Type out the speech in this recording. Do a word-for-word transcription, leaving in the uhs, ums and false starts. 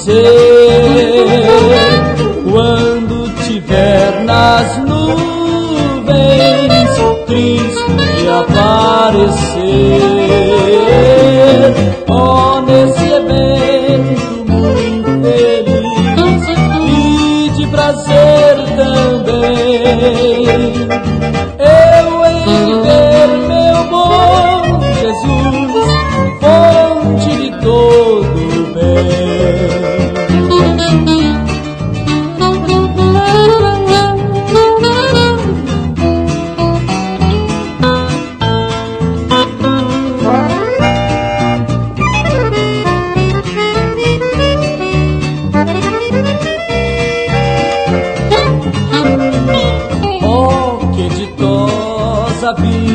você. Quando tiver nas nuvens Cristo te aparecer, oh, nesse evento muito feliz e de prazer também, eu em ver meu bom Jesus, fonte de todo bem. Oh, que ditosa vida